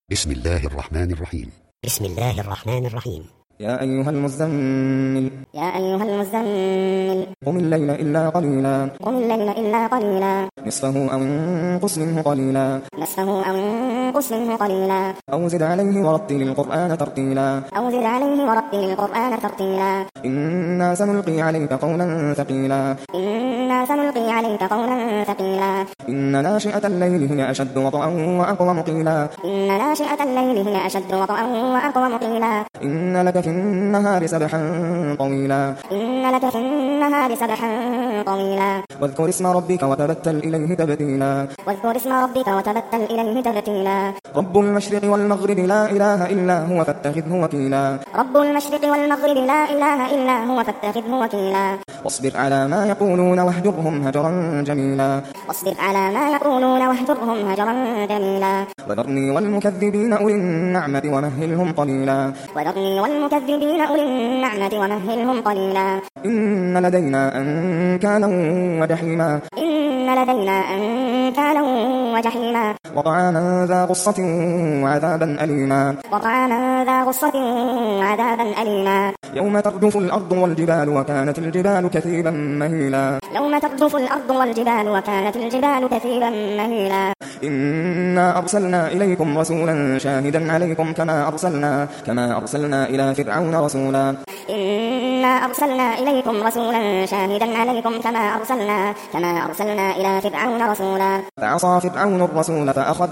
بسم الله الرحمن الرحيم. بسم الله الرحمن الرحيم. يا أيها المزمل يا أيها المزمل قم الليل إلا قليلا قم الليل إلا قليلا نصفه أو انقص منه قليلا نصفه أو انقص منه قليلا أو زد عليه ورتل القرآن ترتيلا أو زد عليه ورتل القرآن ترتيلا إنا سنلقي عليك قولا ثقيلا إنا سنلقي عليك قولا ثقيلا إن ناشئة الليل هي أشد وطئا وأقوم قيلا إن ناشئة الليل هي أشد وطئا وأقوم قيلا إن لك في النهار سبحا طويلا إن لك في النهار سبحا طويلا واذكر اسم ربك وتبتل إليه تبتيلا واذكر اسم ربك وتبتل إليه تبتيلا رب المشرق والمغرب لا إله إلا هو فاتخذه وكيلا رب المشرق والمغرب لا إله إلا هو فاتخذه وكيلا واصبر على ما يقولون واهجرهم هجرا جميلا واصبر على ما يقولون واهجرهم هجرا جميلا وذرني والمكذبين أولي النعمة ومهلهم قليلا وذرني والمكذبين أولي النعمة ومهلهم قليلا إن لدينا أنكالا وجحيما إن لدينا أنكالا وجحيما وطعاما ذا غصة وعذابا أليما وطعاما ذا غصة وعذابا أليما يوم ترجف الأرض والجبال وكانت الجبال كثيبا مهيلا يوم ترجف الأرض والجبال وكانت الجبال كثيبا مهيلا إنا أرسلنا إليكم رسولا شاهدا عليكم كما أرسلنا إلى فرعون رسولا إنا أرسلنا إليكم رسولا شاهدا عليكم كما أرسلنا إلى فرعون رسولا فعصى فرعون الرسول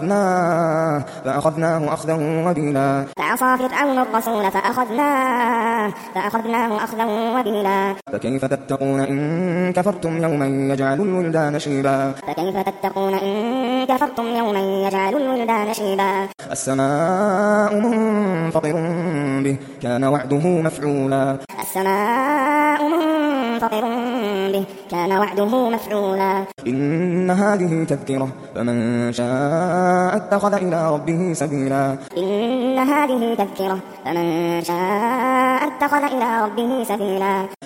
فأخذناه أخذا وبيلا فعصى فرعون الرسول فأخذناه أخذا وبيلا فكيف تتقون إن كفرتم يوما يجعل الولدان شيبا فكيف تتقون إن كفرتم يوما يجعل الولدان شيبا السماء منفطر به كان وعده مفعولا السماء منفطر به كان وعده مفعولا إن هذه تذكرة فمن شاء اتخذ إلى ربه سبيلا إن هذه تذكرة فمن شاء اتخذ إلى ربه سبيلا